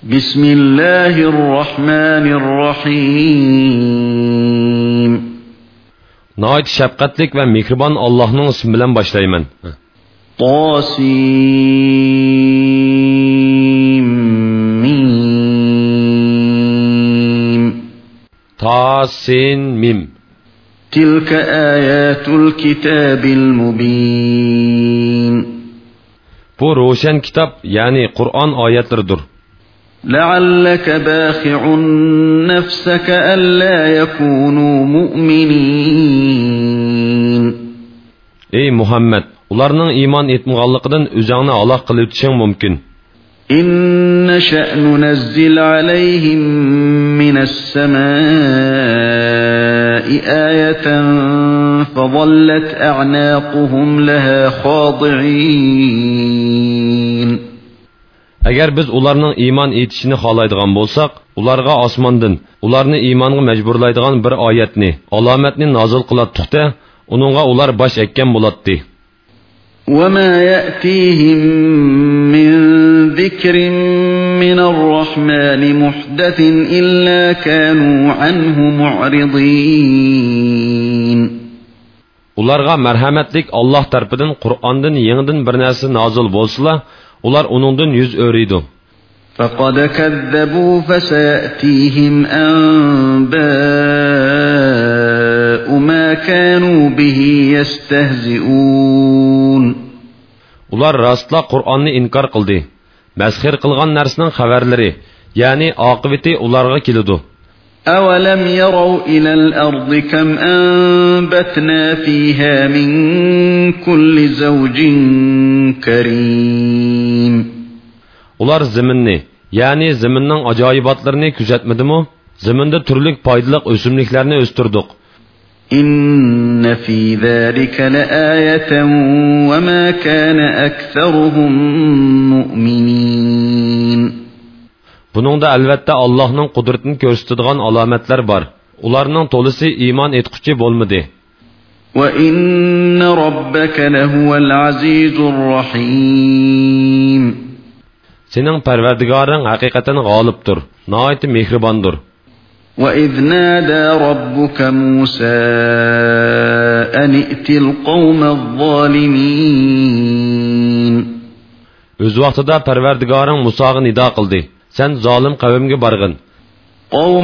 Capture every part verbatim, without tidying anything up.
Bismillahirrahmanirrahim. Nəhayət şəfqətlik və mehriban Allah'ın ismi bilan başlayman. Tasim mim. Tasin mim. Tilka ayatul kitabil mubin. Bu roşan kitap, yani Kur'an ayetleridir. لَعَلَّكَ بَاخِعٌ نَفْسَكَ أَلَّا يَكُونُوا مُؤْمِنِينَ. Ey Muhammed, ularning iman etmaganligidan o'zingni aloq qilib o'tishing mumkin. İnne şe'nu nezzil aleyhim minas semâi ayeten fezallet a'naquhum leha khadi'in. Agar biz ularning iman etishini xohlaydigan bo'lsak, ularga osmondan ularni iymonga majburlaydigan bir oyatni, alomatni nozil qilatdik-da, uningga ular bosh ekkan bo'ladi. وَمَا يَأْتِيهِمْ مِنْ ذِكْرٍ مِنَ الرَّحْمَنِ مُحْدَثٍ إِلَّا كَانُوا عَنْهُ مُعْرِضِينَ. Ularga merhametlik Allah tarafından Kur'an'dan yeniden bir narsa nazil bolsa, ular onundan yüz örüydü. فَقَدْ كَذَّبُوا فَسَيَأْتِيهِمْ أَنْبَاءُ مَا كَانُوا بِهِ يَسْتَهْزِئُونَ. Ular rastla Kur'an'ı inkar kıldı. Mezhir kılgan nersinin haberleri, yani akıbeti ularga kilidu. أَوَلَمْ يَرَوْا إِلَى الْأَرْضِ كَمْ أَنْبَتْنَا فِيهَا مِنْ كُلِّ زَوْجٍ كَرِيمٍ. Ular zeminni, yani zeminin acayibatlarını küzetmedi mi? Zeminde türlük faydalık ösümlüklerini östürdük. İnne fî zâlike leâyeten ve mâ kâne ekseruhum mu'minîn. Buningda albatta Allohning qudratini ko'rsatadigan alomatlar bor. Ularning to'lisi iymon etquchi bo'lmadi. Ve inne rabbaka lehuvel azizur rahim. Sening Parvardigoring haqiqatan g'olibdir, nihoyat mehribondir. وَإِذْ نَادَى رَبُّكَ مُوسَى أَنِ ائْتِ الْقَوْمَ الظَّالِمِينَ. Öz vaqtida Parvardigoring Musoga nido qildi. Sen zolim qavmga borgin. قَوْمَ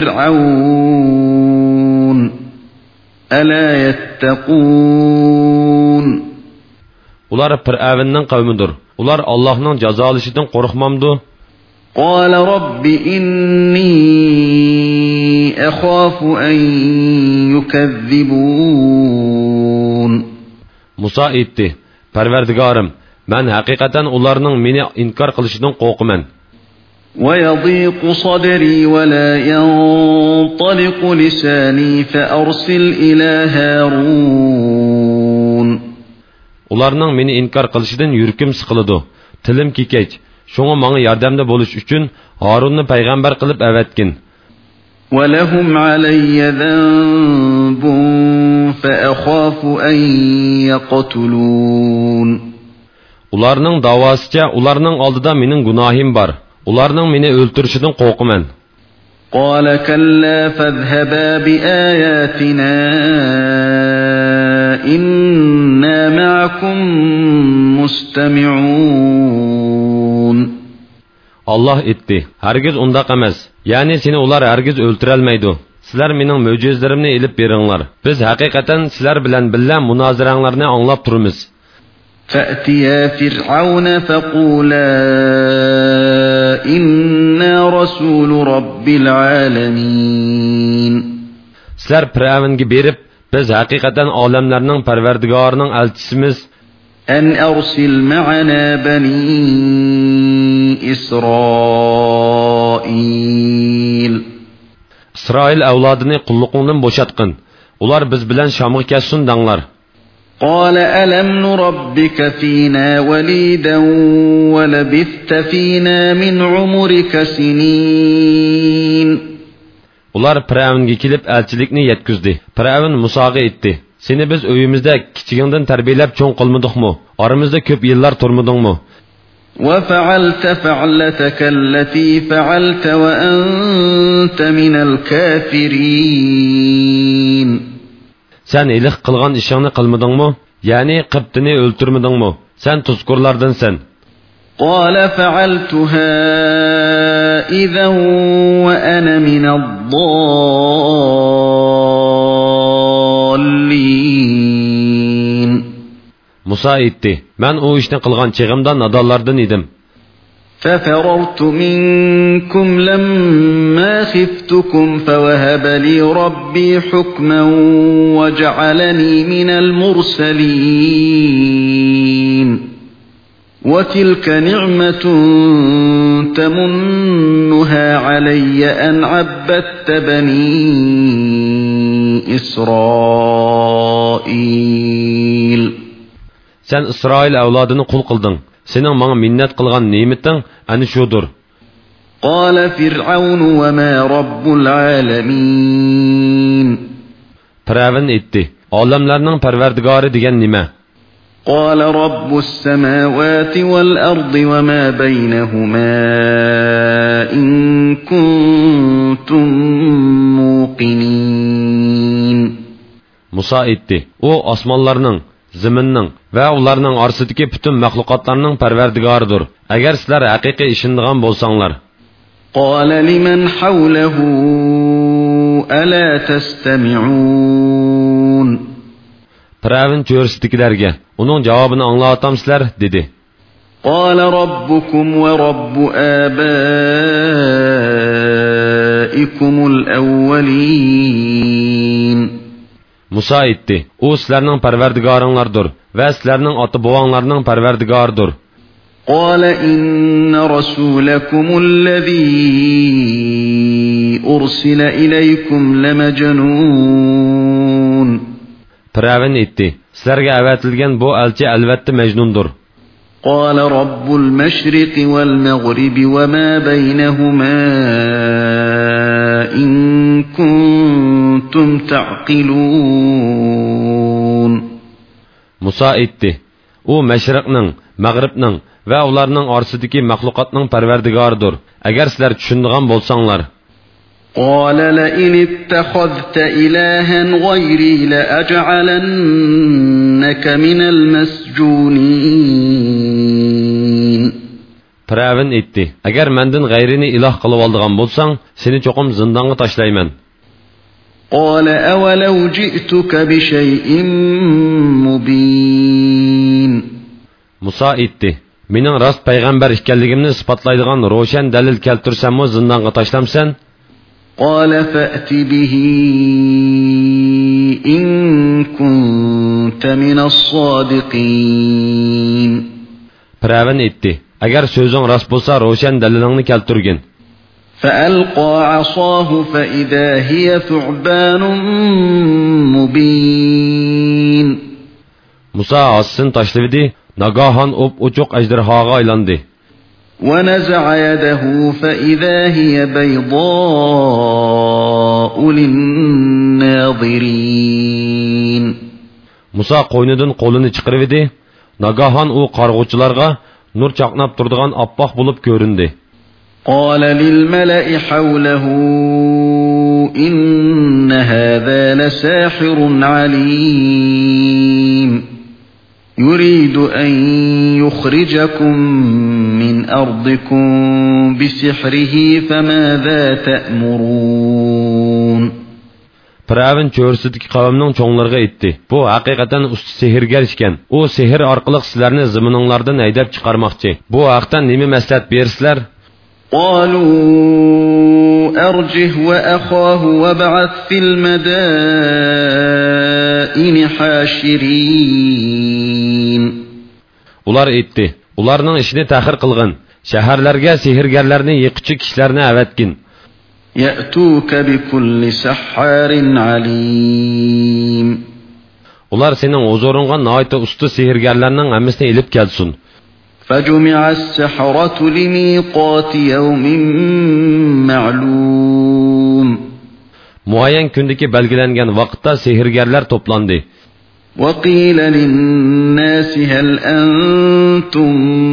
فِرْعَوْنَ أَلَا يَتَّقُونَ. Ular Fir'avnning qavmidir. Ular Allohning jazolashidan qo'rqmamdi. قال رب إني أخاف أن يكذبون. Musa aytdi: Parvardigorim, men haqiqatan ularning meni inkor qilishidan qo'rqaman. ويضيق صدري ولا ينطلق لساني فأرسل إلى هارون. Ularning meni inkor qilishidan yurkim siqiladi, tilim kekech. Şoňa maňa yardamda boluş üçin Harunny paýgambar qılıp äwetgin. وَلَهُمْ عَلَيَّ ذَنبٌ فَأَخَافُ أَن يَقْتُلُونَ. Ularning dawasıca ularning aldyda mening günahim bar. Ularning meni öldürüşinden qo'rqaman. قَالَ كَلَّا فَاذْهَبَا بِآيَاتِنَا إِنَّا مَعَكُمْ مُسْتَمِعُونَ. Allah etdi. Hergiz undaq emas. Yani seni ular hergiz öldürelmeydi. Sizler mening möcüzelerimni elip beringlar. Biz hakikaten sizler bilen billa munaziranglarni anlap turmiz. فَأْتِيَا فِرْعَوْنَ فَقُولَا إِنَّا رَسُولُ رَبِّ الْعَالَمِينَ. Sizler Firavunga berip, biz hakikaten alemlerinin Parvardigorning elçisimiz. أن أرسل معنا بني إسرائيل. İsrail evladını kulluğundan boşatqın. Ular biz bilen Şam'a kessin danglar. قال ألم نربك فينا وليدا ولبثت فينا من عمرك سنين. Ular Firavunga kelip elçilikni yetkizdi. Firavun Musaga aytdi: Seni biz öyümüzde kichigingdan tarbiyalab cho'ng qilmadikmi? Aramızda ko'p yillar turmadingmi? وفعلت فعلتك التي فعلت وأنت من الكافرين. Sen ilik kılgan işini kılmadın mı? Yani Kıptini öldürmedin mi? Sen tuzkurlardan sen. قال فعلتها إذا وأنا من الضالين. Musa etti. Ben o işini kılgan çığımda nadallardan idim. ففررت منكم لما خفتكم فوهب لي ربي حكما وجعلني من المرسلين. وتلك نعمة تمنها علي أن عبدت بني إسرائيل. Sen İsrail evladını kul kıldın. Senin bana minnet kılgan nimetin ani şudur. قال فرعون وما رب العالمين. Firavun etti. Alemlerinin perverdigarı degen nime? قال رب السماوات والأرض وما بينهما إن كنتم موقنين. Musa etti. O asmanlarının, ziminin ve onlarının arasındaki bütün mahlukatlarının perverdigarıdır. Eğer sizler hakiki işindiğen bolsanlar. قال لمن حوله ألا تستمعون. Firavun çöğrüsüdükilerge, onun cevabını anlatam sizler dedi. قال ربكم ورب آبائكم الأولين. Musa etti. O sizlerinin perverdigarınlardır ve sizlerinin atı boğanlarının perverdigarıdır. قال إن رسولكم الذي أرسل إليكم لمجنون. Firavun etti. Sizlerge evetilgen bu elçi elbette mecnundur. قال رب المشرق والمغرب وما بينهما إن كنتم تعقلون. Musa etti. O meşrikning, mag'ribning ve ularning orsidagi mahlukatning perverdigarıdır. Eğer sizler düşündiğen bolsanglar. قال لئن اتخذت إلها غيري لأجعلنك من المسجونين. Firavun etti. Eğer menden gayrini ilah kılıp aldığan bolsan, seni çokum zindana taşlayman. قال أولو جئتك بشيء مبين. Musa etti. Mening rast peygamber ekanligimni isbotlaydigan ro'shan dalil keltirsammi zindonga tashlamsan? قال فأت به إن كنت من الصادقين. Firavun etti. Agar so'zing rost bo'lsa, ro'shan dalilingni keltirgin. فألقى عصاه فإذا هي ثعبان مبين. Musa assin tashladi, nagahan op uchuq ajdarhoga aylandi. ونزع يده فإذا هي بيضاء للناظرين. Musa qo'ynidan qo'lini chiqardi. Nagahan u qarg'uvchilarga nur chaqnab turadigan oppoq bo'lib ko'rindi. قال للملأ حوله إن هذا لساحر عليم يريد أن يخرجكم من أرضكم بسحره فماذا تأمرون. Firavun cho'rsidagi qavmning cho'nglarga aytdi. Bu haqiqatan usti sehrgar ekan. U sehr orqali sizlarni zimininglardan haydab chiqarmoqchi. Bu haqda nima maslahat bersizlar? قالوا أرجه وأخاه وابعث في المدائن حاشرين. Ular aytdi. Ularning ishini ta'xir qilgin. Shaharlarga sehrgarlarni yiquvchi kishilarni avatgin. يأتوك بكل سحار عليم. Ular sening huzuringga noita usta sehrgarlarning hammasini elib kelsin. فجمع السحرة لميقات يوم معلوم. Muayyan kundagi belgilangan vaqtda sehrgarlar to'plandi. وقيل للناس هل أنتم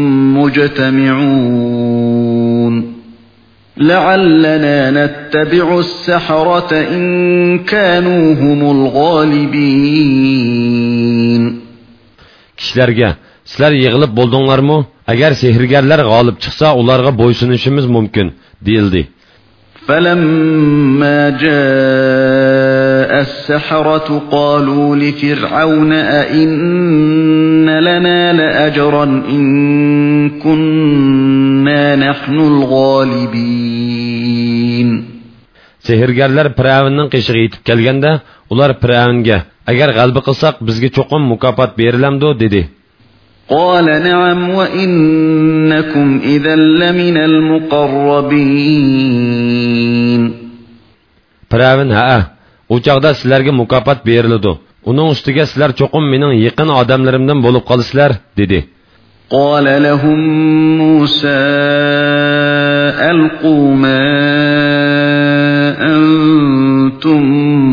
مجتمعون لعلنا نتبع السحرة إن كانوا هم الغالبين. Kişilerge, sizler yığılıp buldunlarmı? Eğer sehirgerler galip çıksa onlara boysunuşumuz mümkün, değildi. فَلَمَّا جَاءَ السَّحَرَةُ قَالُوا لِفِرْعَوْنَ أَإِنَّ لَنَا لَأَجْرًا إِن كُنَّا نَحْنُ الْغَالِبِينَ. Sehirgerler Firavun'un qishig'i yetib kelganda, ular Firavunga, agar g'alaba qilsak bizga cho'qim mukofot berilamdi dedi. قال نعم وإنكم إذا لمن المقربين. Firavun ha, o chaqda sizlarga mukofot beriladi. Uning ustiga sizlar cho'qim mening yaqin odamlarimdan bo'lib qolasizlar dedi. قال لهم موسى ألقوا ما أنتم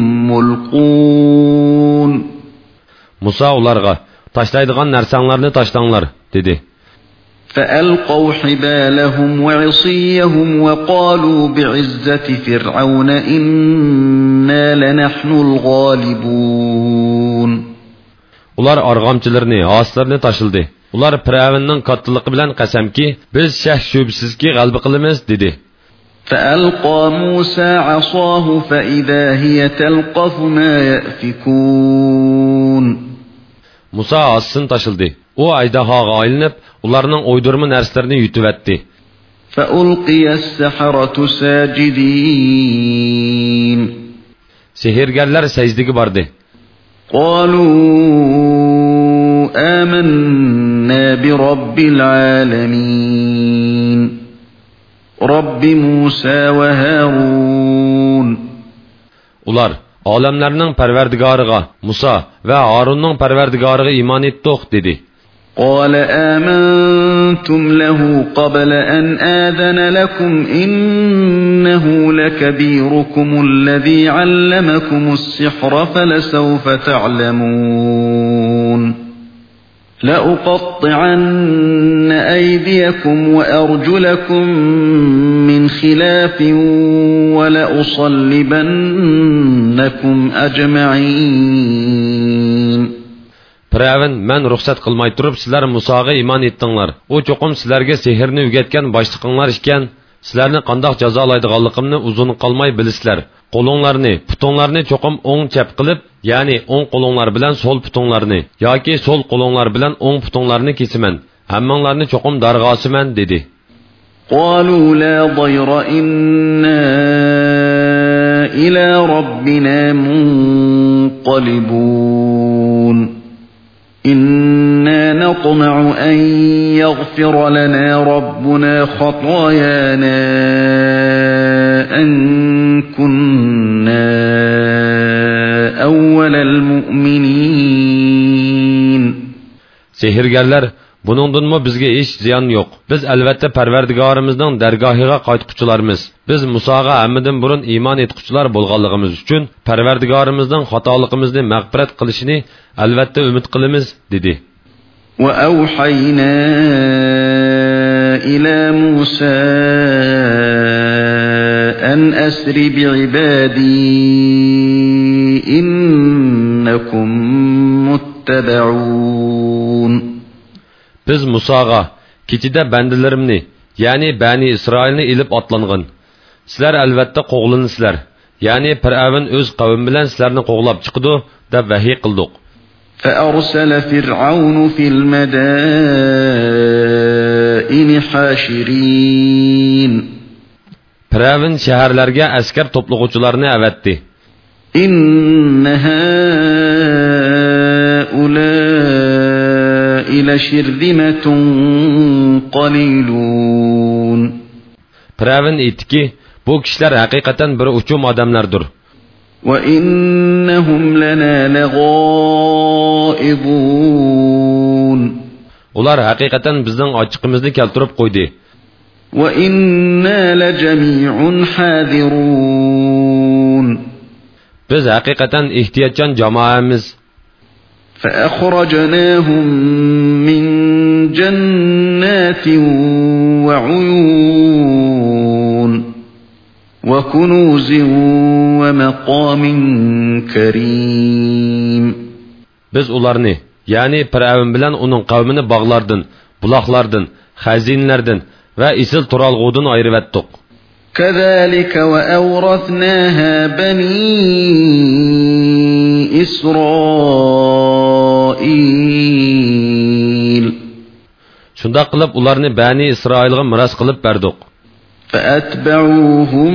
ملقون. Musa ularga taşlaydigan narsanglarni tashlanglar dedi. فألقوا حبالهم وعصيهم وقالوا بعزة فرعون إنا لنحن الغالبون. Ular arg'amchilarni, aslarni tashildi. Ular Firavunning kattaligi bilan qasamki, biz shak shubsizki g'alaba qilamiz dedi. فألقى موسى عصاه فإذا هي تلقف ما يأفكون. Musa assin tashildi. O ajdahoga aylanib, ularning o'ydirma narslarini yutib etdi. فألقي السحرة ساجدين. Sehirgerler secdege bardı. قالوا آمنا برب العالمين رب موسى وهارون. Ular alemlerinin perverdigarıga Musa ve Harun'un perverdigarıga iman ettik dedi. قال آمنتم له قبل أن آذن لكم إنه لكبيركم الذي علمكم السحر فلسوف تعلمون لأقطعن أيديكم وأرجلكم من خلاف ولأصلبنكم أجمعين. Firavun men ruxsat qilmay turib sizlar Musoga iymon etdinglar. O cho'qim sizlarga sehrni o'rgatgan boshliqinglar ekan, sizlarni qandoq jazolaydiganligimni uzun qolmay bilisizlar. Qo'linglarni, putinglarni cho'qim o'ng chap qilib, ya'ni o'ng qo'linglar bilan so'l putinglarni yoki so'l qo'linglar bilan o'ng putinglarni kesiman. Hammanglarni cho'qim darg'osiman dedi. قالوا لا ضير إنا إلى ربنا منقلبون إنا نطمع أن يغفر لنا ربنا خطايانا أن كنا أول المؤمنين. Sehirgerler buningdanmi bizga hech ziyon yo'q. Biz albatta Parvardigorimizning dargohiga qaytquchilarmiz. Biz Musoga hammadan burun iymon etquchilar bo'lganligimiz uchun Parvardigorimizning xatoligimizni mag'firat qilishini albatta umid qilamiz dedi. وأوحينا إلى موسى أن أسر بعبادي إنكم متبعون. Biz Musoga kechida bandalarimni, ya'ni Bani Isroilni ilib otlangan. Sizlar albatta qo'g'linsizlar. Ya'ni Firavun o'z qavmi bilan sizlarni qo'g'lab chiqdi deb vahiy qildik. فأرسل فرعون في المدائن حاشرين. Firavun shaharlarga askar to'plag'uvchilarni avatdi. إن هؤلاء لشرذمة قليلون. Firavun aytdiki, bu kishilar haqiqatan bir uchum odamlardir. وإنهم لنا لغائظون. Ular haqiqatan bizning ochiqimizni keltirib qo'ydi. وإنا لجميع حاذرون. Biz haqiqatan ehtiyotchan jamoamiz. فأخرجناهم من جنات وعيون وكنوز ومقام كريم. Biz ularni, yani Firavun bilan uning qavmini bog'lardan, buloqlardan, xazinlardan va isil turalg'udan ayirib etdik. كذلك وأورثناها بني إسرائيل. Shunda qilib ularni Bani Isroilga miros qilib berdik. فأتبعوهم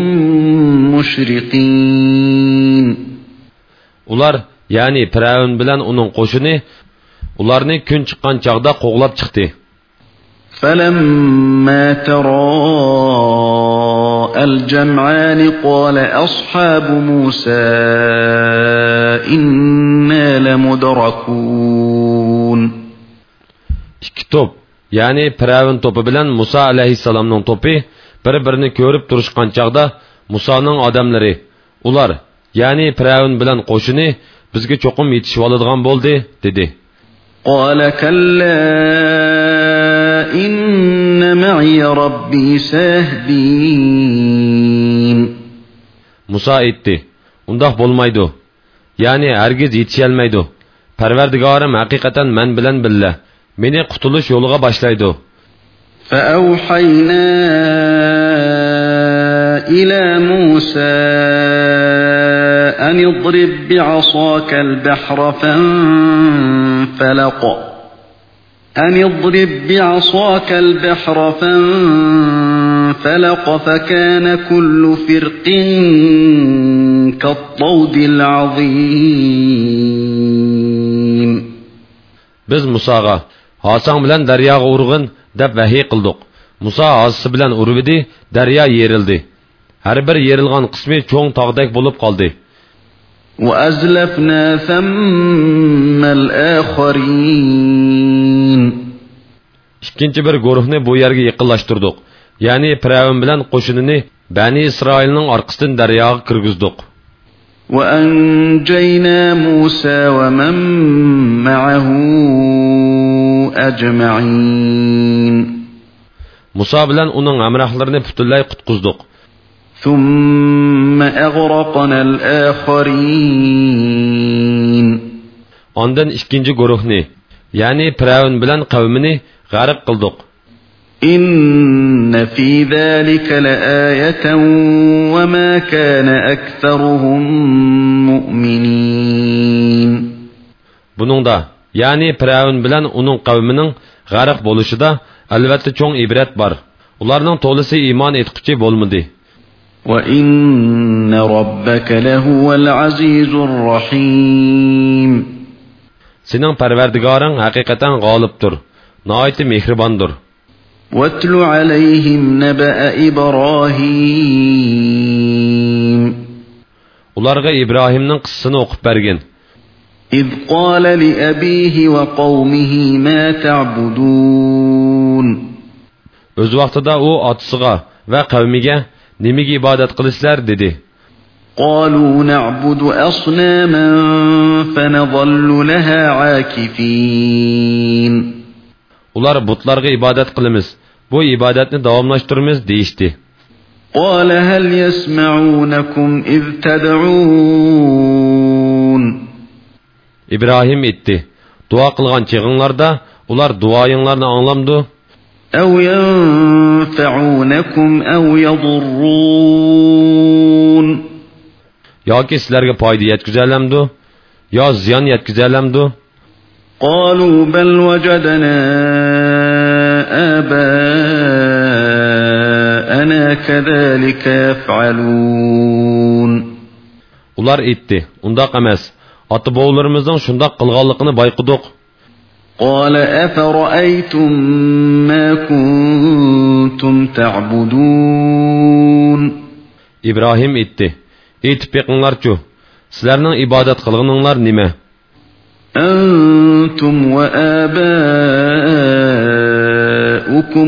مشرقين. Ular, yani Firavun bilan uning qo'shini ularni kun chiqqan chaqda qo'g'lab chiqdi. فلما تراءى الجمعان قال أصحاب موسى إنا لمدركون. İki top, yani Firavun topi bilan Musa alayhissalomning topi bir-birini ko'rib turishgan chaqda Musoning odamlari, ular, yani Firavun bilan qo'shini bizga cho'qim yetishib oladigan bo'ldi, dedi. قال كلا إن معي ربي سيهدين. Musa aytdi, undaq bo'lmaydi. Yani hergiz yetişelmaydi. Parvardigorim haqiqatan men bilan billa. Meni qutulish yo'liga boshlaydi. فأوحينا إلى موسى أن اضرب بعصاك البحر فانفلق أن اضرب بعصاك البحر فانفلق فكان كل فرق كالطود العظيم. Biz Musaga Hasan bilan daryoga urg'in deb vahiy qildik. Musa hasisi bilan urvidi, daryo yerildi. Har bir yerilgan qismi cho'ng tog'dek bo'lib qoldi. وأزلفنا ثم الآخرين. İkinci bir guruhni bu yerga yaqinlashtirdik. Ya'ni Firavun bilan qo'shinini Bani Isroilning orqasidan daryoga kirgizdik. وأنجينا موسى ومن معه أجمعين. Musa bilan uning hamrohlarini butunlay qutqizdik. ثم أغرقنا الآخرين. Ondan ikinci guruhni, yani Firavun bilan qavmini g'arq qildik. إن في ذلك لآية وما كان أكثرهم مؤمنين. Buningda, yani Firavun bilan uning qavmining g'arq bo'lishida albatta cho'ng ibrat bor. Ularning to'lisi iymon etquchi bo'lmadi. وَإِنَّ رَبَّكَ لَهُوَ الْعَزِيزُ الرَّحِيمُ. Sening Parvardigoring haqiqatan g'olibdir, nihoyat mehribondir. وَاتْلُ عَلَيْهِمْ نَبَأَ إِبْرَاهِيمَ. Ularga İbrahimning qissasini o'qib bergin. إِذْ قَالَ لِأَبِيهِ وَقَوْمِهِ مَا تَعْبُدُونَ. O'z vaqtida u otasiga va qavmiga nimaga ibodat qilishlar dedi. قالوا نعبد أصناما فنظل لها عاكفين. Ular butlarga ibodat qilamiz, bu ibodatni davomlashtiramiz deyishdi. قال هل يسمعونكم إذ تدعون. İbrahim etdi. Dua qilgan çığınlarda ular duayınlarını anlamdı. أو ينفعونكم أو يضرون. Yoki sizlarga foyda yetkazarlamdi, yo ziyon yetkazarlamdi. قالوا بل وجدنا آباءنا كذلك يفعلون. Ular etdi, undaq emas. Ata-bovlarimizning shundaq qilganligini bayqidik. قال أفرأيتم ما كنتم تعبدون. İbrahim etdi. Etib beqinglarchu. Sizlarning ibodat qilganinglar nima? أنتم وآباؤكم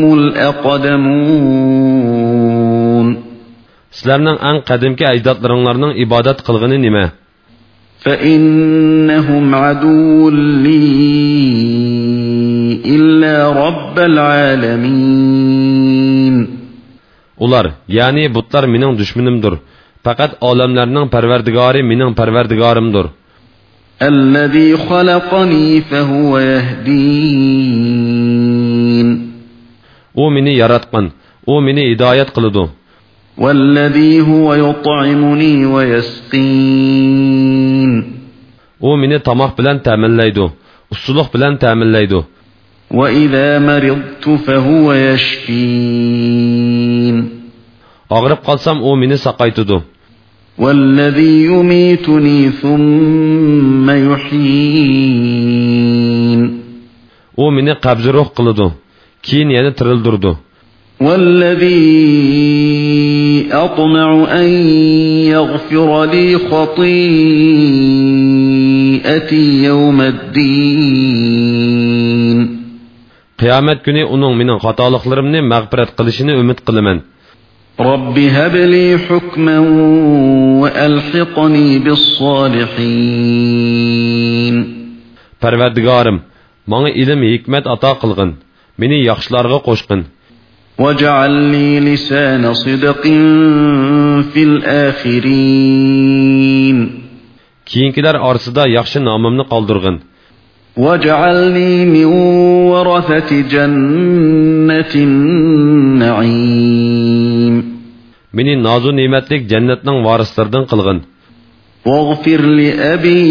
الأقدمون. Sizlarning eng qadimki ajdodlaringlarning ibodat qilgani nima? فإنهم عدو لي إلا رب العالمين. Ular, yani butlar mening düşmanimdir. Fakat alemlerinin perverdigari mening perverdigarimdir. الذي خلقني فهو يهدين. O meni yaratgan, o meni hidayet kılıdı. والذي هو يطعمني ويسقين. O meni tamak bilen teminleydi, usuluk bilen teminleydi. وإذا مرضت فهو يشفين. Ağrıp kalsam o meni sakaytıdı. والذي يميتني ثم يحيين. O meni qabzi ruh kılıdı, keyin yana tirildirdi. والذي أطمع أن يغفر لي خطيئتي يوم الدين. Kıyamet günü onun mening xatoliklerimni mag'firat qilishini umid qilaman. رب هب لي حكما وألحقني بالصالحين. Parvardigorim, menga ilm hikmat ato qilgin, meni yaxshilarga qo'shgin. واجعل لي لسان صدق في الآخرين. Keyinkilar orasida yaxshi nomimni qoldirgin. واجعلني من ورثة جنة النعيم. Meni nozu ne'matlik jannatning varislaridan qilgin. واغفر لأبي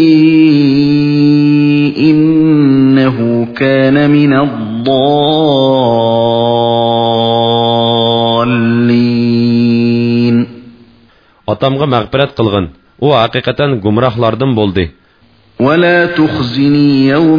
إنه كان من الضالين. Atamga mag'firat qilgin. U haqiqatan gumrohlardan bo'ldi. ولا تخزني يوم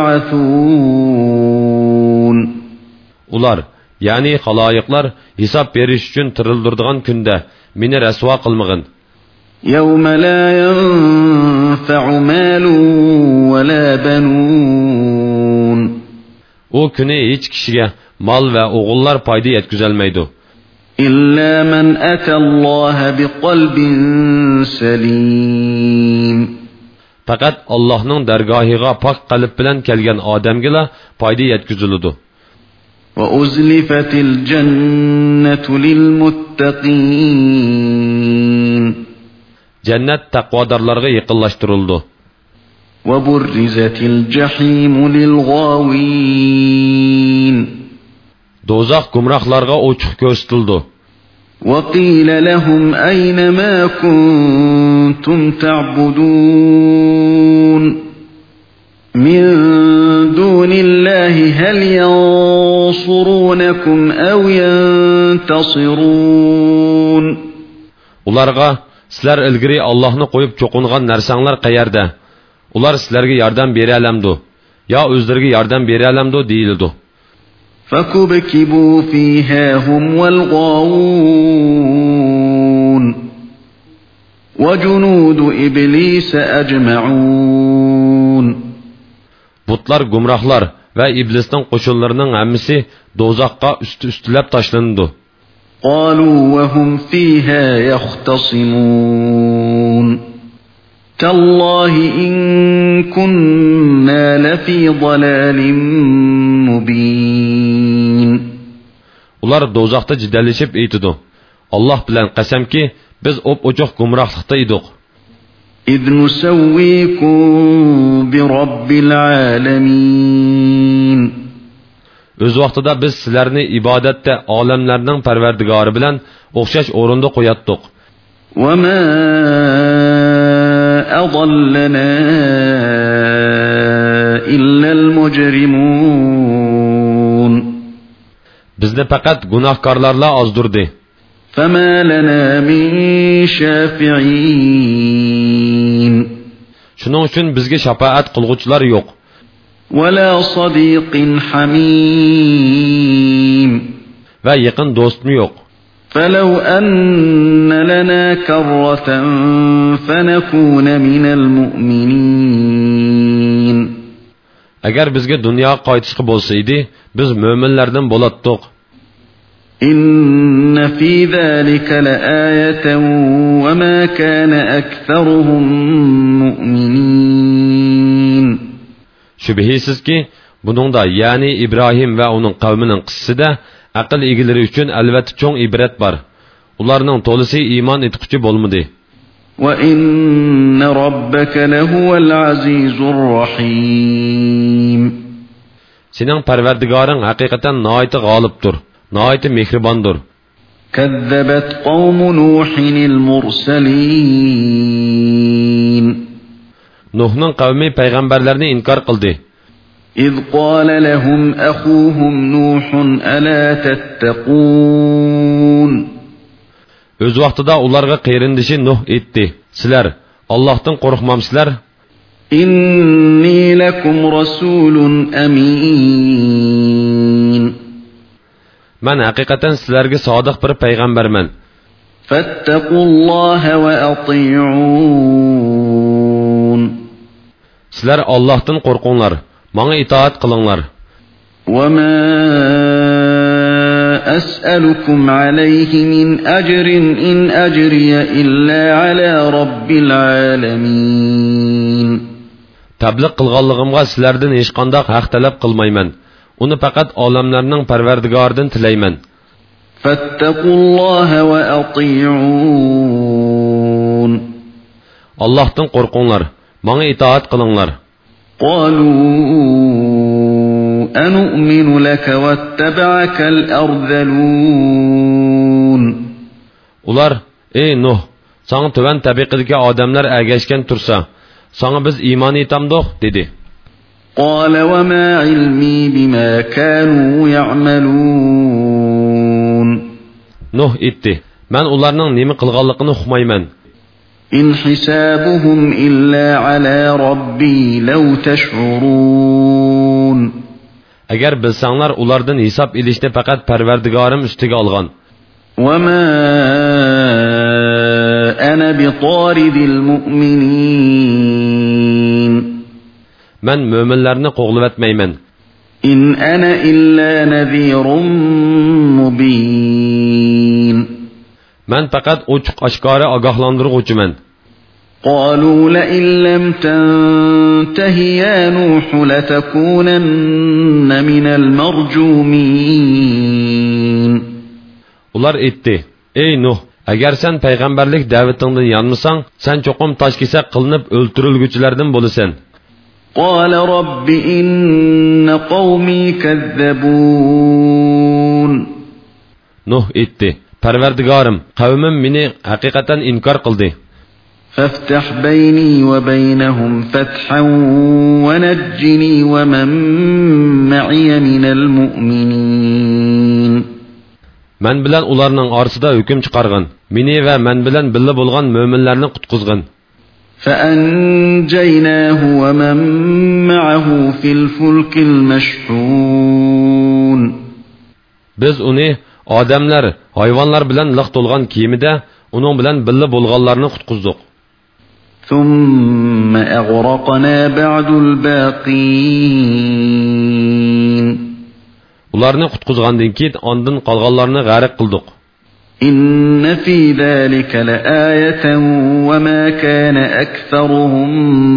يبعثون. Ular, yani xaloyiqlar hisob berish uchun tirildirdigan kunda meni rasvo qilmag'in. يوم لا ينفع مال ولا بنون. O kuni hech kishiga mol va o'g'illar foyda yetkazolmaydi. إلا من أتى الله بقلب سليم. Faqat Allohning dargohiga pok qalb bilan kelgan odamgina foyda yetkaziladi. وأزلفت الجنة للمتقين. Jannat taqvodorlarga yaqinlashtirildi. وبرزت الجحيم للغاوين. Do'zax gumrohlarga ochiq ko'rsatildi. وقيل لهم أين ما كنتم تعبدون من دون الله هل ينصرونكم أو ينتصرون. Ularga sizlar ilgari Allohni qo'yib cho'qingan narsanglar qayerda? Ular sizlarga yordam bera olamdi, yo o'zlariga yordam bera olamdi deyildi. فكبكبوا فيها هم والغاوون وجنود إبليس أجمعون. Butlar gumrohlar va iblisning qo'shinlarining hammasi do'zaxga üstü-üstülab tashlandi. قالوا وهم فيها يختصمون تالله إن كنا لفي ضلال مبين. Ular do'zaxda jidallashib aytidi. Alloh bilan qasamki, biz op-ochiq gumrohlikda edik. إذ نسويكم برب العالمين. Öz vaqtida biz sizlarni ibodatda olamlarning parvardigori bilan o'xshash o'rinda qo'yatdik. وما أضلنا إلا المجرمون. Bizni faqat gunohkorlarla ozdirdi. فما لنا من شافعين. Shuning uchun bizga shafaat qilguvchilar yo'q. ولا صديق حميم. Va yaqin do'stmi yo'q. فلو أن لنا كرة فنكون من المؤمنين. Agar bizga dunyo qaytishqi bo'lsa edi, biz mo'minlardan bo'latdik. إن في ذلك لآية وما كان أكثرهم مؤمنين. Şübihisiz ki, buningda yani İbrahim ve onun kavminin qissida aql egalari uchun albatta cho'ng ibrat bor. Ularning to'lisi iymon etquchi bo'lmadi. وَإِنَّ رَبَّكَ لَهُوَ الْعَزِيزُ الرَّحِيمُ. Sening Parvardigoring haqiqatan nihoyat g'olibdir, nihoyat mehribondir. كَذَّبَتْ قَوْمُ نُوحٍ الْمُرْسَلِينَ. Nuhning qavmi payg'ambarlarni inkor qildi. إِذْ قَالَ لَهُمْ أَخُوهُمْ نُوحٌ أَلَا تَتَّقُونَ. Öz vaqtida ularga qeyrindishi Nuh etdi. Sizlar Allohdan qo'rqmamsizlar? إِنِّي لَكُمْ رَسُولٌ أَمِينٌ. Men haqiqatan sizlarga sodiq bir payg'ambarman. فَاتَّقُوا اللَّهَ وَأَطِيعُونِ. Sizlar Allohdan qo'rqinglar, menga itoat qilinglar. وَمَا أَسْأَلُكُمْ عَلَيْهِ مِنْ أَجْرٍ إِنْ أَجْرِيَ إِلَّا عَلَى رَبِّ الْعَالَمِينَ. Tabliq qilganligimga sizlardan hech qanday haq talab qilmayman. Uni faqat olamlarning Parvardigoridan tilayman. فَاتَّقُوا اللَّهَ وَأَطِيعُونِ. Allohdan qo'rqinglar, menga itoat qilinglar. قالوا أنؤمن لك واتبعك الأرذلون. Ular, ey Nuh, sana tuvan tabiqidagi odamlar ergashgan tursa, sana biz iymon etamdoq dedi. قال وما علمي بما كانوا يعملون. Nuh etdi, men ularning nima qilganligini uqmayman. إن حسابهم إلا على ربي لو تشعرون. Agar bilsanglar ulardan hisob ilishni faqat Parvardigorim ustiga olgan. وما أنا بطارد المؤمنين. Men mo'minlarni qo'g'lab etmayman. إن أنا إلا نذير مبين. Men faqat ochiq oshkora ogohlantiruvchiman. قالوا لئن لم تنته يا نوح لتكونن من المرجومين. Ular aytdi, ey Nuh, agar sen payg'ambarlik da'vatingdan yanmasang, sen cho'qim toshkesak qilinib o'ltirilguchilardan bo'lasan. قال رب إن قومي كذبون. Nuh aytdi, Parvardigorim, qavmim meni haqiqatan inkor qildi. فافتح بيني وبينهم فتحا ونجني ومن معي من المؤمنين. Men bilan ularning orasida hukm chiqargan, meni va men bilan birga bo'lgan mo'minlarni qutqizgan. فأنجيناه ومن معه في الفلك المشحون. Biz uni odamlar, hayvonlar bilan liq to'lgan kiyimida uning bilan birga bo'lganlarni qutqizdik. ثم أغرقنا بعد الباقين. Ularni qutqizgandan keyin ondan qolganlarni g'arq qildik. إن في ذلك لآية وما كان أكثرهم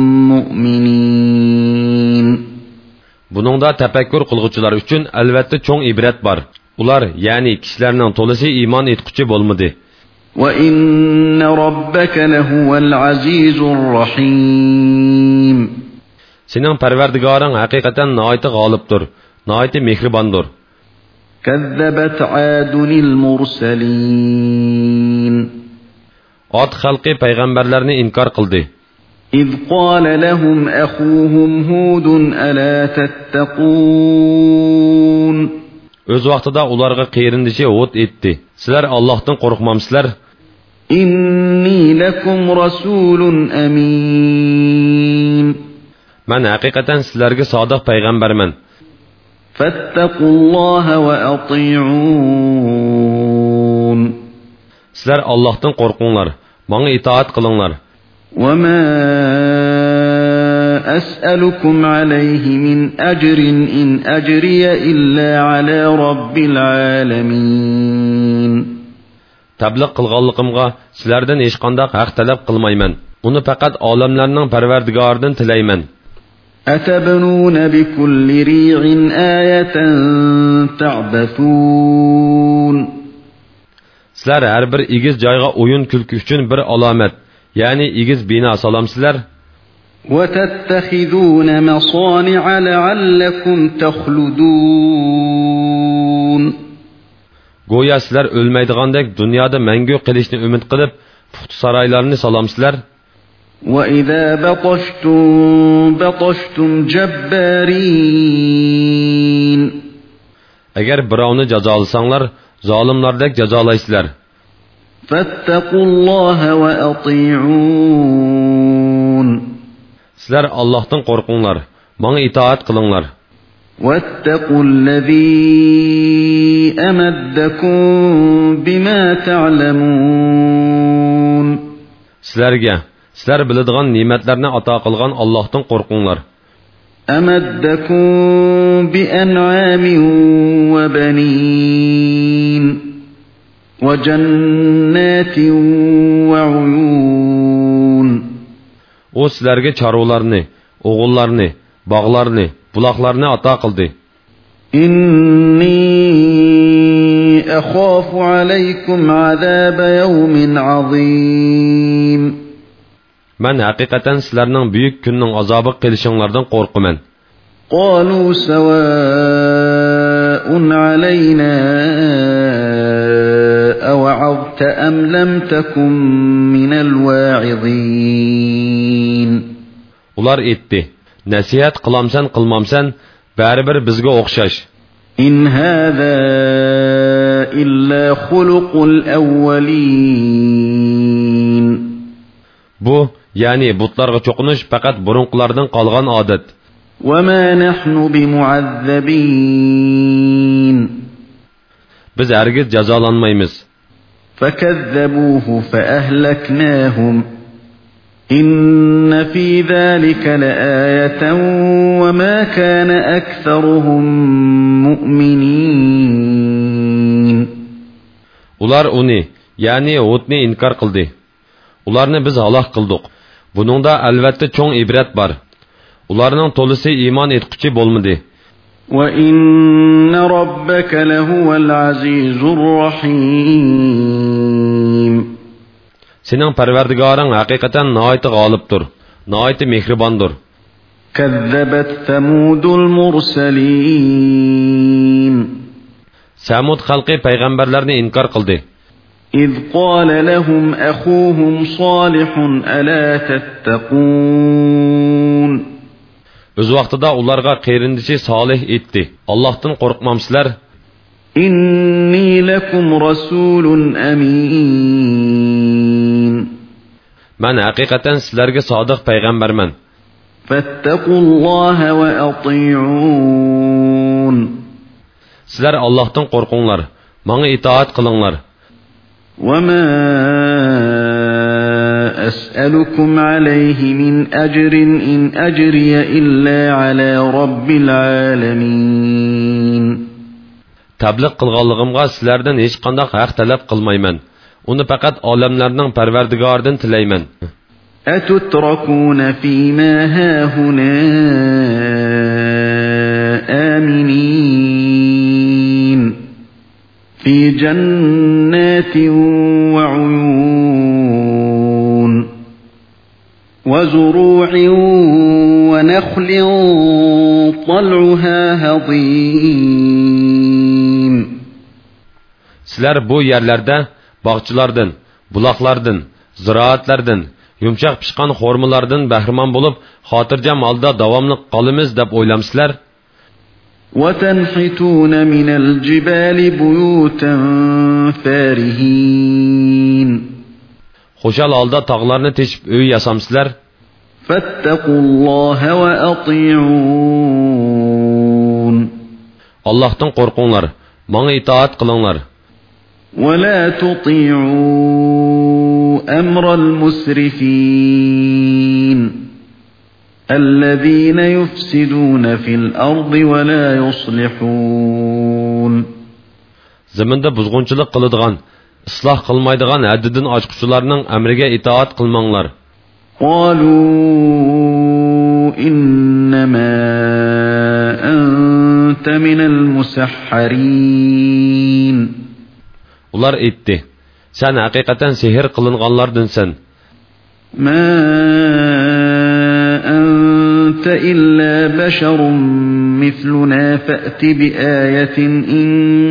مؤمنين. Buningda tafakkur qilguvchilar uchun albatta cho'ng ibrat bor. Ular, ya'ni kishilarning to'lisi iymon etquchi bo'lmadi. وَإِنَّ رَبَّكَ لَهُوَ الْعَزِيزُ الرَّحِيمُ. Sening Parvardigoring haqiqatan nihoyat g'olibdir, nihoyat mehribondir. كَذَّبَتْ عَادٌ الْمُرْسَلِينَ. Ad xalqi payg'ambarlarni inkor qildi. إِذْ قَالَ لَهُمْ أَخُوهُمْ هُودٌ أَلَا تَتَّقُونَ. Öz vaqtida ularga qeyrindishi Hud etdi. Sizlar Allohdan qo'rqmamsizlar? إِنِّي لَكُمْ رَسُولٌ أَمِينٌ. Men haqiqatan sizlarga sodiq payg'ambarman. فَاتَّقُوا اللَّهَ وَأَطِيعُونِ. Sizlar Allohdan qo'rqinglar, menga itoat qilinglar. وَمَا أسألكم عليه من أجر إن أجري إلا على رب العالمين. Təbliğ qılğanlığımğa sizlərdən heç qandaq haq tələb qılmayman. Onu faqat aləmlərinin Pərverdigarından tilayman. أتبنون بكل ريع آية تعبثون. Sizlər hər bir igiz joyga o'yin kulki uchun bir alomat, ya'ni igiz bino salamsizlar. وتتخذون مصانع لعلكم تخلدون. Go'yo sizlar o'lmaydigandek dunyoda mangu qilishni umid qilib, puxta saroylarni salamsizlar. وَإِذَا بَطَشْتُمْ بَطَشْتُمْ جَبَّارِينَ. Agar birovni jazolasanlar, zolimlardek jazolaysizlar. فَاتَّقُوا اللَّهَ وَأَطِيعُونَ. Sizlar Allohdan qo'rqinglar, menga itoat qilinglar. وَاتَّقُوا الَّذِي أَمَدَّكُم بِمَا تَعْلَمُونَ. Sizlarga sizlar biladigan ne'matlarni ato qilgan Allohdan qo'rqinglar. أَمَدَّكُم بِأَنْعَامٍ وَبَنِينَ وَجَنَّاتٍ وَعُيُونٍ. O sizlarga chorvalarni, o'g'illarni, bog'larni, buloqlarni ato qildi. إِنِّي أَخَافُ عَلَيْكُمْ عَذَابَ يَوْمٍ عَظِيمٍ. Men haqiqatan sizlarning buyuk kunning azobi qilishinglardan qo'rqaman. قالوا سواء علينا أوعظت أم لم تكن من الواعظين. Ular aytdi: "Nasihat qilamsan, qilmamsan, baribir bizga o'xshash." إن هذا إلا خلق الأولين. Bu, ya'ni butlarga cho'qinish faqat burunqilardan qolgan odat. وما نحن بمعذبين. Biz hargiz jazolanmaymiz. فكذبوه فأهلكناهم. إن في ذلك لآية وما كان أكثرهم مؤمنين. Ular uni, ya'ni Hudni inkar qildi. Ularni biz halok qildik. Buningda albatta cho'ng ibrat bor. Ularning to'lisi iymon etquchi bo'lmadi. وَإِنَّ رَبَّكَ لَهُوَ الْعَزِيزُ الرَّحِيمُ. Sening Parvardigoring haqiqatan nihoyat g'olibdir, nihoyat mehribondir. كَذَّبَتْ ثَمُودُ الْمُرْسَلِينَ. Samud xalqi payg'ambarlarni inkor qildi. إِذْ قَالَ لَهُمْ أَخُوهُمْ صَالِحٌ أَلَا تَتَّقُونَ. O'z vaqtida ularga qeyrindishi Solih aytdi: "Allohdan qo'rqmamsizlar? إِنِّي لَكُمْ رَسُولٌ أَمِينٌ. Men haqiqatan sizlarga sodiq payg'ambarman. فَاتَّقُوا اللَّهَ وَأَطِيعُونَ. Sizlar Allohdan qo'rqinglar, menga itoat qilinglar. وَمَا أَسْأَلُكُمْ عَلَيْهِ مِنْ أَجْرٍ إِنْ أَجْرِيَ إِلَّا عَلَى رَبِّ الْعَالَمِينَ. Tabliğ qilganligimga sizlardan hech qanday haq talab qilmayman. Uni faqat olamlarning Parvardigoridan tilayman. أَتُتْرَكُونَ فِي مَا هَاهُنَا آمِنِينَ فِي جَنَّاتٍ وَعُيُونٍ وَزُرُوعٍ وَنَخْلٍ طَلْعُهَا هَضِيمٌ. Sizlar bu yerlarda bog'chilardan, buloqlardan, ziroatlardan, yumshoq pishqan xormalardan bahramon bo'lib, xotirjam holda davomli qolamiz deb o'ylamsizlar? وَتَنْحِتُونَ مِنَ الْجِبَالِ بُيُوتًا فَارِهِينَ. Xo'shal holda tog'larni teshib uy yasamsizlar? فَاتَّقُوا اللَّهَ وَأَطِيعُونَ. Allohdan qo'rqinglar, menga itoat qilinglar. وَلَا تُطِيعُوا أَمْرَ الْمُسْرِفِينَ الذين يفسدون في الأرض ولا يصلحون. Zaminda buzg'unchilik qiladigan, isloh qilmaydigan haddidan oshquchilarning amriga itoat qilmanglar. قالوا إنما أنت من المسحرين. Ular aytdi: Sen haqiqatan sehr qilinganlardansan. ما أنت إلا بشر مثلنا فأت بآية إن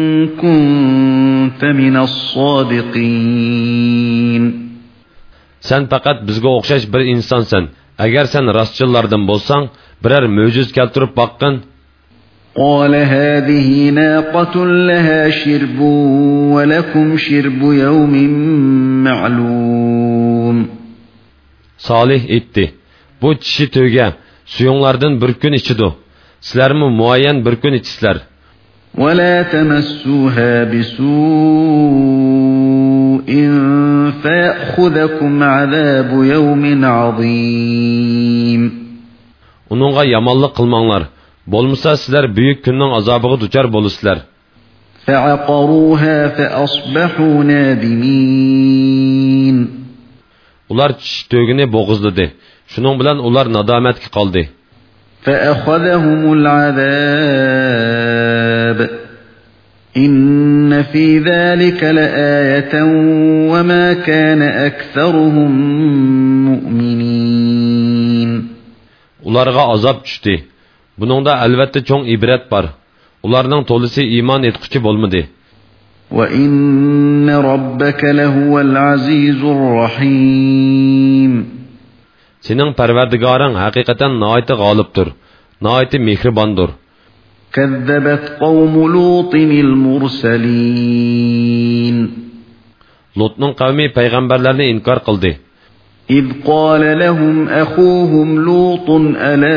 كنت من الصادقين. Sen faqat bizga o'xshash bir insonsan. Agar sen rostchilardan bo'lsang, biror mo'jiz keltirib boqqin. قال هذه ناقة لها شرب ولكم شرب يوم معلوم. Salih aytdi: Bu kishi to'yga suyunlardan bir kun ichidi. Sizlarmi muayyan bir kun ichisizlar. ولا تمسوها بسوء فيأخذكم عذاب يوم عظيم. Onunğa yamanlıq qılmanglar. Bolmasa sizlar büyük günün azabıga duçar bolusizlar. فعقروها فأصبحوا نادمين. Ular çiş tögünü boğuzladı. Şunun bilen ular nadametki kaldı. فأخذهم العذاب إن في ذلك لآية وما كان أكثرهم مؤمنين. Ularga azap düştü. Buningda albatta çoğ ibret var. Ularning to'lisi iman etquchi bo'lmadi. وَإِنَّ رَبَّكَ لَهُوَ الْعَزِيزُ الرَّحِيمُ. Sening Parvardigoring haqiqatan nihoyat g'olibdir, nihoyat mehribondir. كَذَّبَتْ قَوْمُ لُوطٍ الْمُرْسَلِينَ. Lutning qavmi payg'ambarlarni inkor qildi. إِذْ قَالَ لَهُمْ أَخُوهُمْ لُوطٌ أَلَا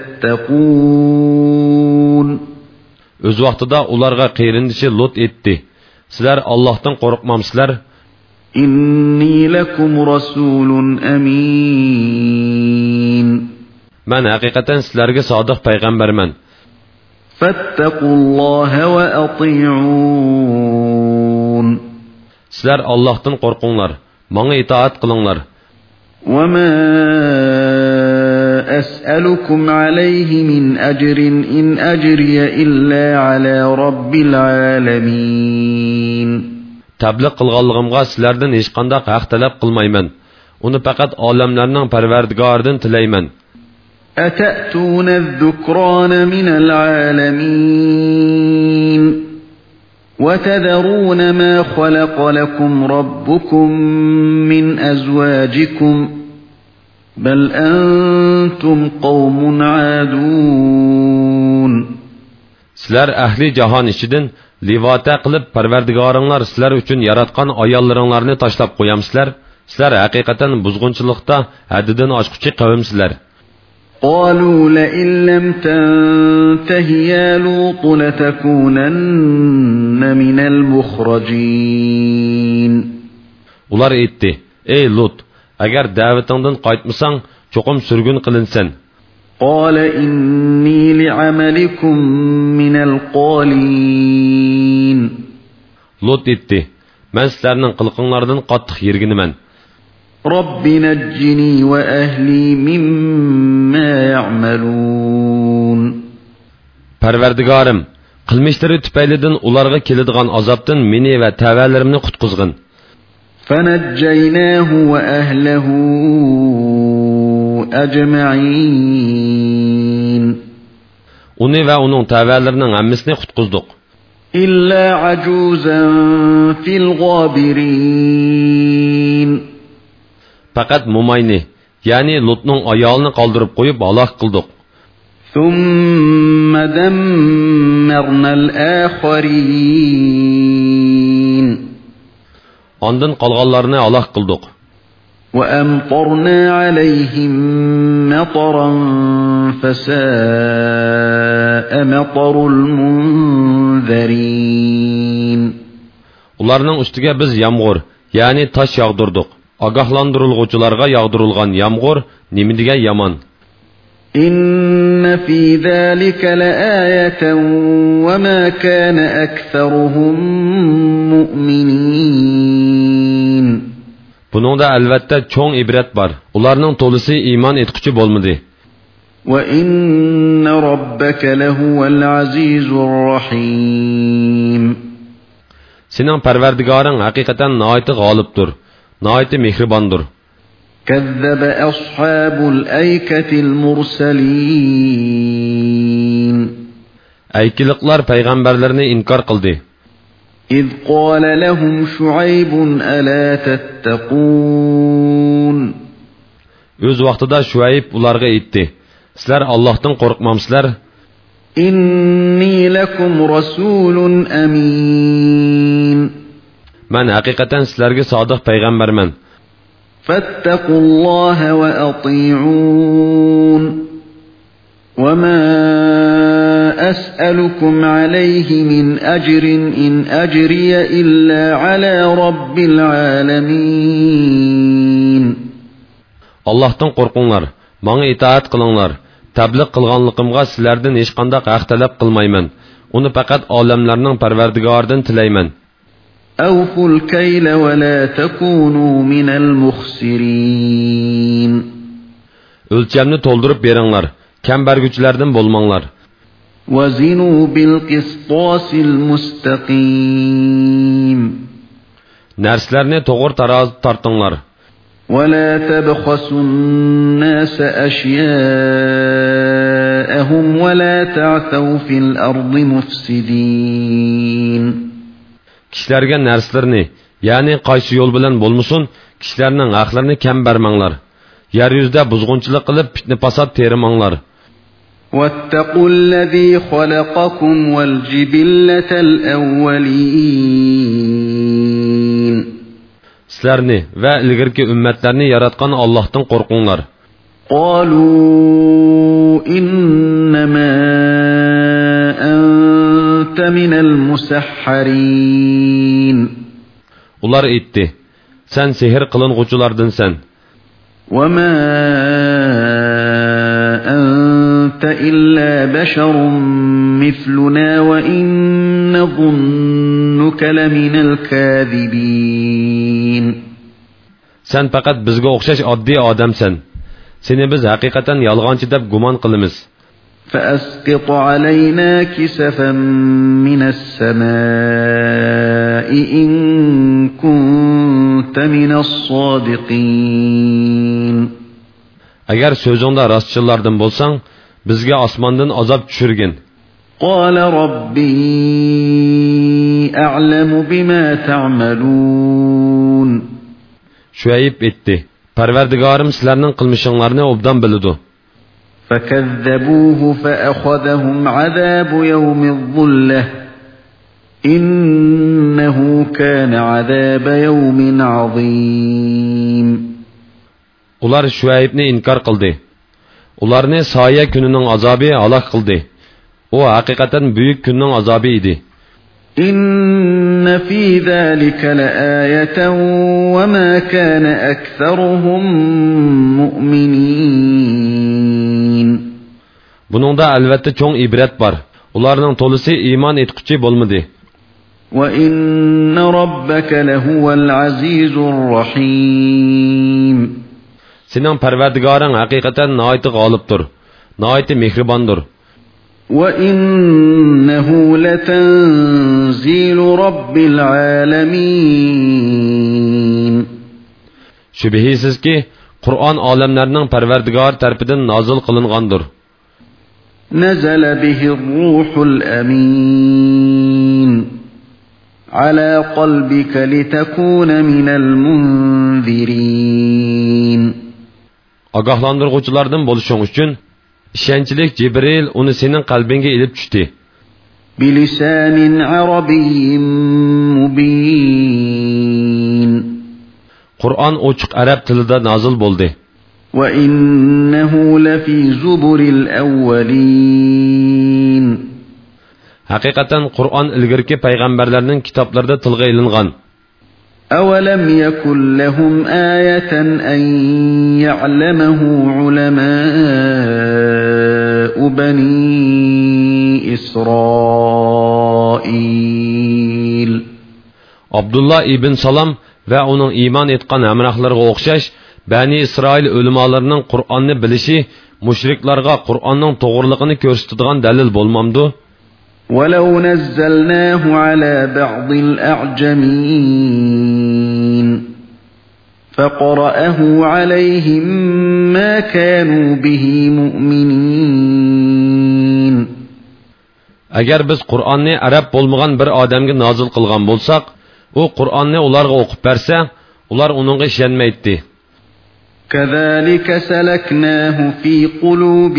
تَتَّقُونَ. Öz vaqtida ularga qeyrindishi Lut etdi: Sizlar Allohdan qo'rqmamsizlar? إِنِّي لَكُمْ رَسُولٌ أَمِينٌ. Men haqiqatan sizlarga sodiq payg'ambarman. فَاتَّقُوا اللَّهَ وَأَطِيعُونِ. Sizlar Allohdan qo'rqinglar, menga itoat qilinglar. وَمَا أَسْأَلُكُمْ عَلَيْهِ مِنْ أَجْرٍ إِنْ أَجْرِيَ إِلَّا عَلَى رَبِّ الْعَالَمِينَ. Tabliq qilganligimga sizlardan hech qanday haq talab qilmayman. Uni faqat olamlarning Parvardigoridan tilayman. أَتَأْتُونَ الذُّكْرَانَ مِنَ الْعَالَمِينَ وَتَذَرُونَ مَا خَلَقَ لَكُمْ رَبُّكُمْ مِنْ أَزْوَاجِكُمْ بَلْ أَنْتُمْ قَوْمٌ عَادُونَ. Sizlar ahli jahon ichidan livota qilib Parvardigoringlar sizlar uchun yaratgan ayollaringlarni tashlab qo'yamsizlar. Sizlar haqiqatan buzg'unchilikda haddidan oshquchi qavmsizlar. قالوا لئن لم تنته يا لوط لتكونن من المخرجين. Ular aytdi: Ey Lut, agar da'vatingdan qaytmasang, cho'qim surgun qilinsan. قال إني لعملكم من القالين. Lut aytdi: Men sizlarning qilqinglardan qattiq yerginiman. رب نجني وأهلي مما يعملون. Parvardigorim, qilmishlari tufaylidan ularga keladigan azobdan meni va tavallarimni qutqizgin. فنجيناه وأهله أجمعين. Uni va uning tavallarining hammasini qutqizdik. إلا عجوزا في الغابرين. Faqat Mumayni, ya'ni Lutning ayolini qoldirib qo'yib halok qildik. ثم دمرنا الآخرين. Ondan qolganlarni halok qildik. وأمطرنا عليهم مطرا فساء مطر المنذرين. Ularning ustiga biz yomg'ir, ya'ni tosh yog'dirdik. Agahlandırılğucularga yağdırılgan yağmur nimidiga yaman. إن في ذلك لآية وما كان أكثرهم مؤمنين. Buningda albatta cho'ng ibrat bor. Ularning to'lisi iymon etquchi bo'lmadi. وَإِنَّ رَبَّكَ لَهُوَ الْعَزِيزُ الرَّحِيمُ. Sening Parvardigoring haqiqatan nihoyat g'olibdir, nihoyat mehribondir. كذب أصحاب الأيكة المرسلين. Aykiliklar payg'ambarlarni inkor qildi. إذ قال لهم شعيب ألا تتقون. O'z vaqtida Shuayb ularga aytdi: Sizlar Allohdan qo'rqmamsizlar? إني لكم رسول أمين. Men haqiqatan sizlarga sodiq payg'ambarman. فاتقوا الله وأطيعون. وما أسألكم عليه من أجر إن أجري إلا على رب العالمين. Allohdan qo'rqinglar, menga itoat qilinglar. Tabliq qilganligimga sizlardan hech qanday haq talab qilmayman. Uni faqat olamlarning Parvardigoridan tilayman. أوفوا الكيل ولا تكونوا من المخسرين. O'lchamni to'ldirib beringlar, kam berguchilardan bo'lmanglar. وزنوا بالقسطاس المستقيم. Narsalarni to'g'ri tarozi tortinglar. ولا تبخسوا الناس أشياءهم ولا تعثوا في الأرض مفسدين. Kishilarga narsalarni, ya'ni qaysi yo'l bilan bo'lmasin, kishilarning haqlarini kam bermanglar. Yer yuzida buzg'unchilik qilib fitna fasod terimanglar. واتقوا الذي خلقكم والجبلة الأولين. Sizlarni va ilgirki ummatlarni yaratgan Allohdan qo'rqinglar. قالوا إنما أنت من المسحرين. Ular aytdi: Sen sehr qiling'uvchilardansan. وما أنت إلا بشر مثلنا وإن نظنك لمن الكاذبين. Sen faqat bizga o'xshash oddiy odamsan. Seni biz haqiqatan yolg'onchi deb gumon qilamiz. فأسقط علينا كسفا من السماء إن كنت من الصادقين. Agar so'zingda rostchilardan bo'lsang, bizga osmondan azob tushirgin. قال ربي أعلم بما تعملون. Shuayb aytdi: Parvardigorim sizlarning qilmishinglarni obdan biladi. فكذبوه فأخذهم عذاب يوم الظلة إنه كان عذاب يوم عظيم. Ular Shuaybni inkor qildi. Ularni soya kunining azobi halok qildi. O haqiqatan buyuk kunning azobi edi. إن في ذلك لآية وما كان أكثرهم مؤمنين. Buningda albatta cho'ng ibrat bor. Ularning to'lisi iymon etquchi bo'lmadi. وإن ربك لهو العزيز الرحيم. Sening Parvardigoring haqiqatan nihoyat g'olibdir, nihoyat mehribondir. وإنه لتنزيل رب العالمين. Shubhisizki, Qur'on olamlarning Parvardigor tarafidan nozil qilingandir. نزل به الروح الأمين على قلبك لتكون من المنذرين. Ogohlantiruvchilardan bo'lishing uchun ishonchlik Jibril uni sening qalbingga ilib tushdi. بلسان عربي مبين. Qur'on ochiq arab tilida nozil bo'ldi. وإنه لفي زبر الأولين. Haqiqatan Qur'on ilgirki payg'ambarlarning kitoblarida tilga ilingan. أَوَلَمْ يَكُنْ لَهُمْ آيَةً أَنْ يَعْلَمَهُ عُلَمَاءُ بَنِي إِسْرَائِيلَ. Abdullah ibn Salam ve onun iman etkan emrahlarına okşaş, Bani İsrail ölümalarının Kur'an'ı bilişi, müşriklarga Kur'an'ın doğruluğunu gösterdiğin delil bulmamdı. وَلَوْ نَزَّلْنَاهُ عَلَى بَعْضِ الْأَعْجَمِينَ فَقَرَأَهُ عَلَيْهِمْ مَا كَانُوا بِهِ مُؤْمِنِينَ. Eğer biz Kur'an'ı Arap olmayan bir adamga nazil kılgan bolsak, o Kur'an'ı onlarga okup berse, ular onunla işenmeydi. كَذَلِكَ سَلَكْنَاهُ فِي قُلُوبِ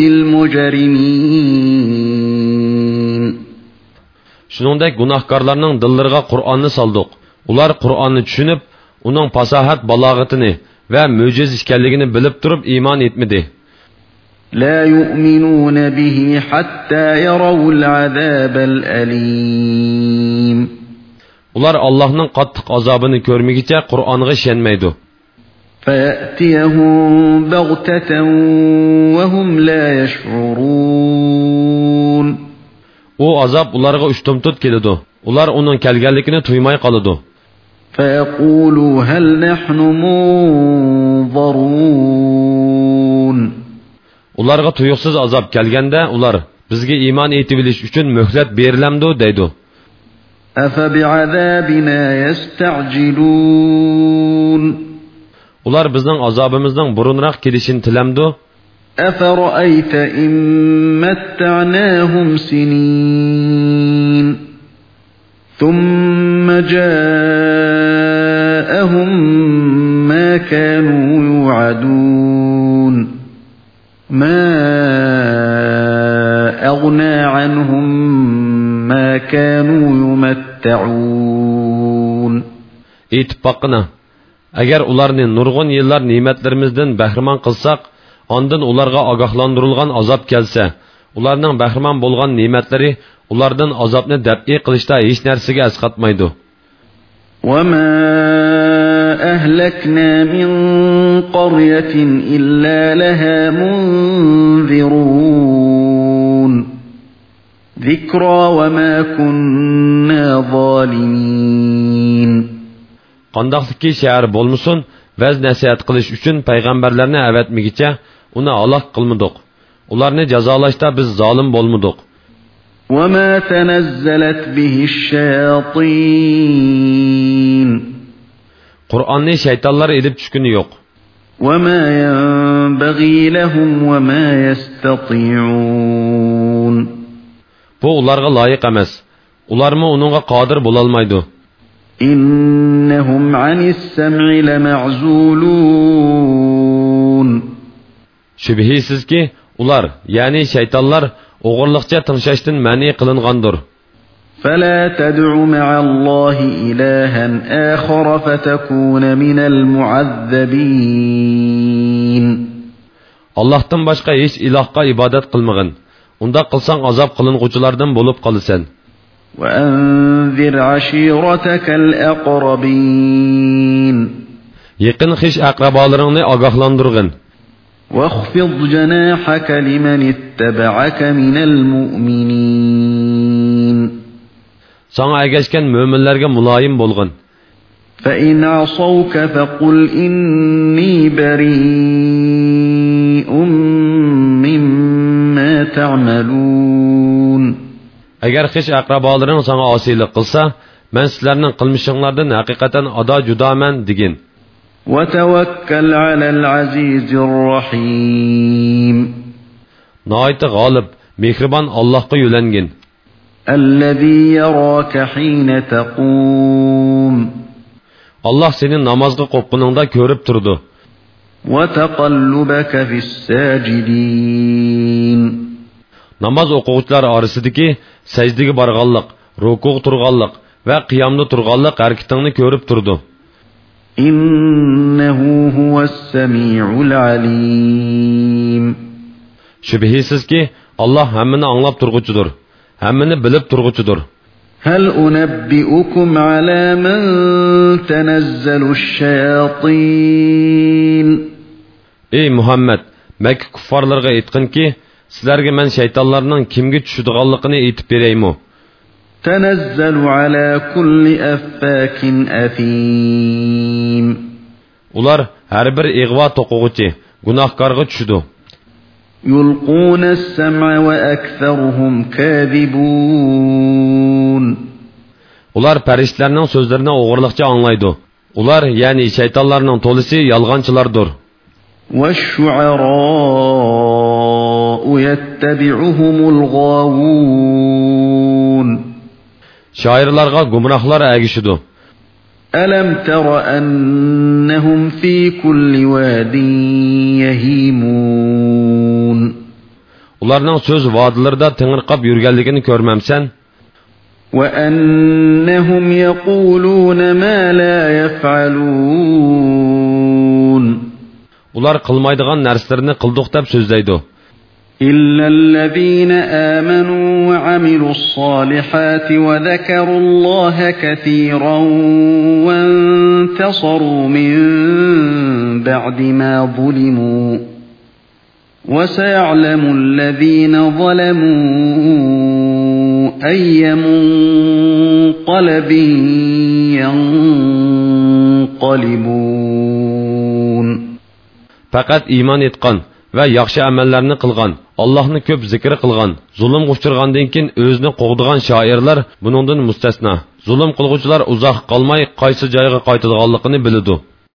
الْمُجْرِمِينَ. Şuningdek günahkarlarning dillariga Qur'onni soldik. Ular Qur'onni tushunib, uning fasohat balog'atini va mo'jiz ekanligini bilib turib iymon etmadi. La yu'minuna bihi hatta yarawul azabal alim. Ular Allohning qattiq azobini ko'rmaguncha Qur'onga ishonmaydi. فَيَأْتِيَهُمْ بَغْتَةً وَهُمْ لَا يَشْعُرُونَ. O azab ularga ushtumtut keladi. Ular uning kelganligini tuymay qoladi. فَيَقُولُوا هَلْ نَحْنُ مُنظَرُونَ. Ularga tuyuqsiz azab kelganda ular bizga iymon etib bilish uchun muhlat berilamdi deydi. أَفَبِعَذَابِنَا يَسْتَعْجِلُونَ. Ular bizning azobimizning burunroq kelishini tilamdi. أَفَرَأَيْتَ إِن مَّتَّعْنَاهُمْ سِنِينَ ثُمَّ جَاءَهُم مَّا كَانُوا يُوعَدُونَ مَا أَغْنَى عَنْهُم مَّا كَانُوا يُمَتَّعُونَ. İttifaqına, agar ularni nurg'un yillar ne'matlarimizdan bahramon qilsak, ondan ularga ogohlantirilgan azob kelsa, ularning bahramon bo'lgan ne'matlari ulardan azobni dab'i qilishda hech narsaga asqatmaydi. وَمَا أَهْلَكْنَا مِنْ قَرْيَةٍ إِلَّا لَهَا مُنْذِرُونَ ذِكْرَى وَمَا كُنَّا ظَالِمِينَ. Qandaqlıki şəhər bolmusun, vəz nəsihət qilish üçün peyğəmbərlərini əvətməgiçə onu halak qılmıdıq. Ularını cəzalaşda biz zalim bolmuduq. وَمَا تَنَزَّلَتْ بِهِ الشَّيَاطِينَ. Qur'anni şeytanlar edib düşkünü yox. وَمَا يَنبَغِي لَهُمْ وَمَا يَسْتَطِيعُونَ. Bu ularga layiq emas. Ularmı onunğa qadir bolalmaydı. إِنَّهُمْ عَنِ السَّمْعِ لَمَعْزُولُونَ. Şübhisiz ki, ular, yani şeytanlar, oğurluqca tınşaştın məni qılınğandır. فَلَا تَدْعُ مَعَ اللّٰهِ إِلَٰهًا آخَرَ فَتَكُونَ مِنَ الْمُعَذَّبِينَ. Allah'tan başqa heç ilahqa ibadet qılmağın. Onda qılsan azab qılınğuculardan bolup qalısan. وَأَنذِرْ عَشِيرَتَكَ الْأَقْرَبِينَ. Yaqin xish aqrabalarını agahlandırğın. وَاخْفِضْ جَنَاحَكَ لِمَنِ اتَّبَعَكَ مِنَ الْمُؤْمِنِينَ. Sana əgəşkən möminlərə mülayim bolğun. فَإِنْ عَصَوْكَ فَقُلْ إِنِّي بَرِيءٌ مِّمَّا تَعْمَلُونَ. Əgər xish aqrabaların sana asilik qılsa, mən sizlərinin qılmışınlardan həqiqətən ada judaman digin. وَتَوَكَّلْ عَلَى الْعَزِيزِ الرَّحِيمِ. Nəhayət g'olib, mehriban Allohga yo'langin. الَّذِي يَرَاكَ حِينَ تَقُومُ. Allah seni namazga qo'pqiningda ko'rib turdi. وَتَقَلُّبَكَ فِي السَّاجِدِينَ. Namaz o'quvchilar orasidagi sajdaga borganlik, ruku' turganlik va qiyomda turganlik harakatingni ko'rib turdi. İnnehu huves-semi'ul alim. Şübhisiz ki Allah hammani anglab turguchidir, hammani bilib turguchidir. هل أنبئكم على من تنزل الشياطين Ey Muhammed, Mekke kuffarlarga aytqin ki, sizlarga men şeytanlarning kimga tushadiganligini aytib beraymi? تنزل على كل أفاك أثيم Ular har bir ig'vo to'qug'ichi, gunohkorga tushdi. يلقون السمع وأكثرهم كاذبون Ular farishtalarning so'zlarini o'g'irliqcha anglaydi. Ular, ya'ni shaytonlarning to'lisi yolg'onchilardir. والشعراء يتبعهم الغاوون Shoirlarga gumrohlar agishidi. ألم تر أنهم في كل واد يهيمون Ularning so'z vodilarida tingirqab yurganligini ko'rmamsan? وأنهم يقولون ما لا يفعلون Ular qilmaydigan narsalarni qildik deb so'zlaydi. إلا الذين آمنوا وعملوا الصالحات وذكروا الله كثيرا وانتصروا من بعد ما ظلموا وسيعلم الذين ظلموا أي منقلب ينقلبون Faqat iymon etgan va yaxshi amallarni qilgan, Allohni ko'p zikr qilgan, zulm uchirgandan keyin o'zini qo'g'digan shoirlar buningdan mustasno. Zulm qilguvchilar uzoq qolmay qaysi joyga qaytadiganligini biladi.